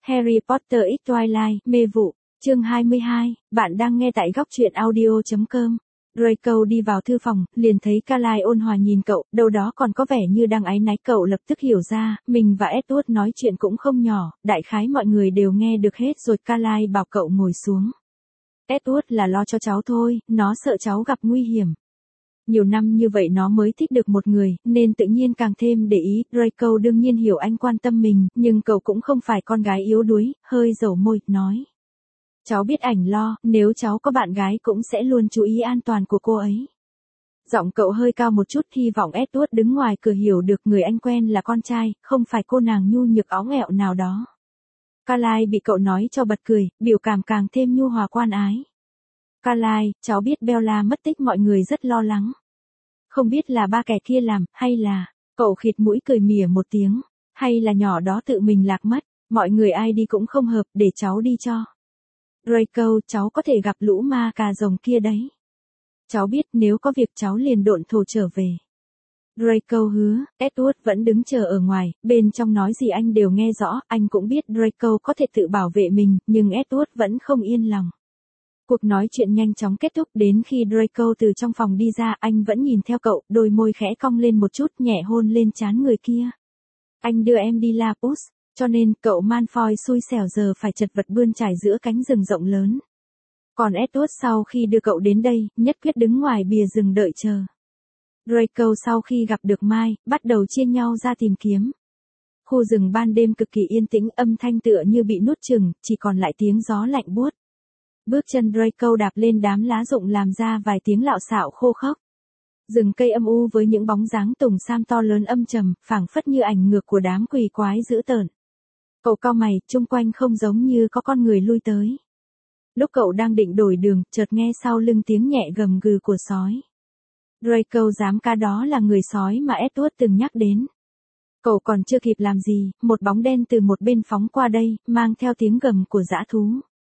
Harry Potter X Twilight, mê vụ, chương 22, bạn đang nghe tại góc truyện audio.com. Draco đi vào thư phòng, liền thấy Carlisle ôn hòa nhìn cậu, đâu đó còn có vẻ như đang áy náy. Cậu lập tức hiểu ra, mình và Edward nói chuyện cũng không nhỏ, đại khái mọi người đều nghe được hết rồi. Carlisle bảo cậu ngồi xuống. Edward là lo cho cháu thôi, nó sợ cháu gặp nguy hiểm. Nhiều năm như vậy nó mới thích được một người, nên tự nhiên càng thêm để ý. Draco đương nhiên hiểu anh quan tâm mình, nhưng cậu cũng không phải con gái yếu đuối, hơi dầu môi, nói. Cháu biết ảnh lo, nếu cháu có bạn gái cũng sẽ luôn chú ý an toàn của cô ấy. Giọng cậu hơi cao một chút, hy vọng Edward đứng ngoài cửa hiểu được người anh quen là con trai, không phải cô nàng nhu nhược óng ẹo nào đó. Carlisle bị cậu nói cho bật cười, biểu cảm càng thêm nhu hòa quan ái. Carlisle, cháu biết Bella mất tích mọi người rất lo lắng. Không biết là ba kẻ kia làm, hay là, cậu khịt mũi cười mỉa một tiếng, hay là nhỏ đó tự mình lạc mất, mọi người ai đi cũng không hợp, để cháu đi cho. Draco, cháu có thể gặp lũ ma cà rồng kia đấy. Cháu biết nếu có việc cháu liền độn thổ trở về. Draco hứa, Edward vẫn đứng chờ ở ngoài, bên trong nói gì anh đều nghe rõ, anh cũng biết Draco có thể tự bảo vệ mình, nhưng Edward vẫn không yên lòng. Cuộc nói chuyện nhanh chóng kết thúc, đến khi Draco từ trong phòng đi ra, anh vẫn nhìn theo cậu, đôi môi khẽ cong lên một chút, nhẹ hôn lên trán người kia. Anh đưa em đi Lapus, cho nên cậu Malfoy xui xẻo giờ phải chật vật bươn trải giữa cánh rừng rộng lớn. Còn Edward sau khi đưa cậu đến đây, nhất quyết đứng ngoài bìa rừng đợi chờ. Draco sau khi gặp được Mai, bắt đầu chia nhau ra tìm kiếm. Khu rừng ban đêm cực kỳ yên tĩnh, âm thanh tựa như bị nuốt chửng, chỉ còn lại tiếng gió lạnh buốt. Bước chân Draco đạp lên đám lá rụng làm ra vài tiếng lạo xạo khô khốc. Rừng cây âm u với những bóng dáng tùng sam to lớn âm trầm, phảng phất như ảnh ngược của đám quỷ quái dữ tợn. Cậu cau mày, chung quanh không giống như có con người lui tới. Lúc cậu đang định đổi đường, chợt nghe sau lưng tiếng nhẹ gầm gừ của sói. Draco dám cá đó là người sói mà Edward từng nhắc đến. Cậu còn chưa kịp làm gì, một bóng đen từ một bên phóng qua đây, mang theo tiếng gầm của dã thú.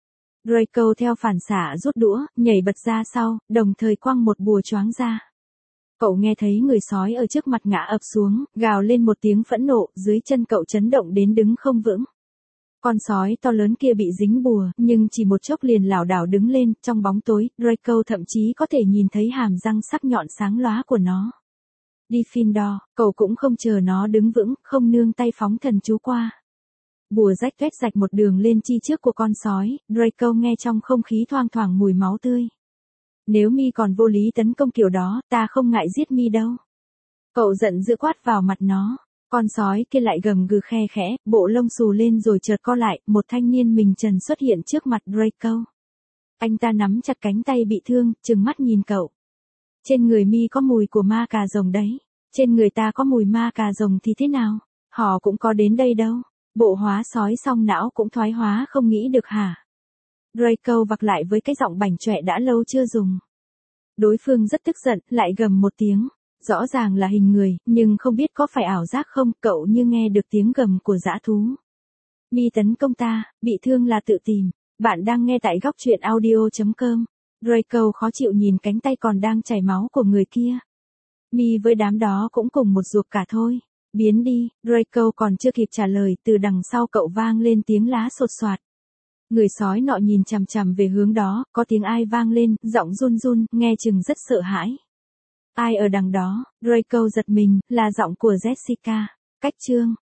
Draco theo phản xạ rút đũa, nhảy bật ra sau, đồng thời quăng một bùa choáng ra. Cậu nghe thấy người sói ở trước mặt ngã ập xuống, gào lên một tiếng phẫn nộ, dưới chân cậu chấn động đến đứng không vững. Con sói to lớn kia bị dính bùa, nhưng chỉ một chốc liền lảo đảo đứng lên, trong bóng tối, Draco thậm chí có thể nhìn thấy hàm răng sắc nhọn sáng lóa của nó. Gryffindor, cậu cũng không chờ nó đứng vững, không nương tay phóng thần chú qua. Bùa rách toét rạch một đường lên chi trước của con sói, Draco nghe trong không khí thoang thoảng mùi máu tươi. Nếu mi còn vô lý tấn công kiểu đó, ta không ngại giết mi đâu. Cậu giận dữ quát vào mặt nó. Con sói kia lại gầm gừ khe khẽ, bộ lông xù lên rồi chợt co lại, một thanh niên mình trần xuất hiện trước mặt Draco. Anh ta nắm chặt cánh tay bị thương, trừng mắt nhìn cậu. Trên người mi có mùi của ma cà rồng đấy. Trên người ta có mùi ma cà rồng thì thế nào? Họ cũng có đến đây đâu. Bộ hóa sói xong não cũng thoái hóa không nghĩ được hả? Draco vặc lại với cái giọng bảnh chọe đã lâu chưa dùng. Đối phương rất tức giận, lại gầm một tiếng. Rõ ràng là hình người, nhưng không biết có phải ảo giác không, cậu như nghe được tiếng gầm của dã thú. Mi tấn công ta, bị thương là tự tìm. Bạn đang nghe tại góc truyện audio.com. Draco khó chịu nhìn cánh tay còn đang chảy máu của người kia. Mi với đám đó cũng cùng một ruột cả thôi. Biến đi, Draco còn chưa kịp trả lời, từ đằng sau cậu vang lên tiếng lá sột soạt. Người sói nọ nhìn chằm chằm về hướng đó, có tiếng ai vang lên, giọng run run, nghe chừng rất sợ hãi. Ai ở đằng đó? Draco giật mình, là giọng của Jessica. Cách chương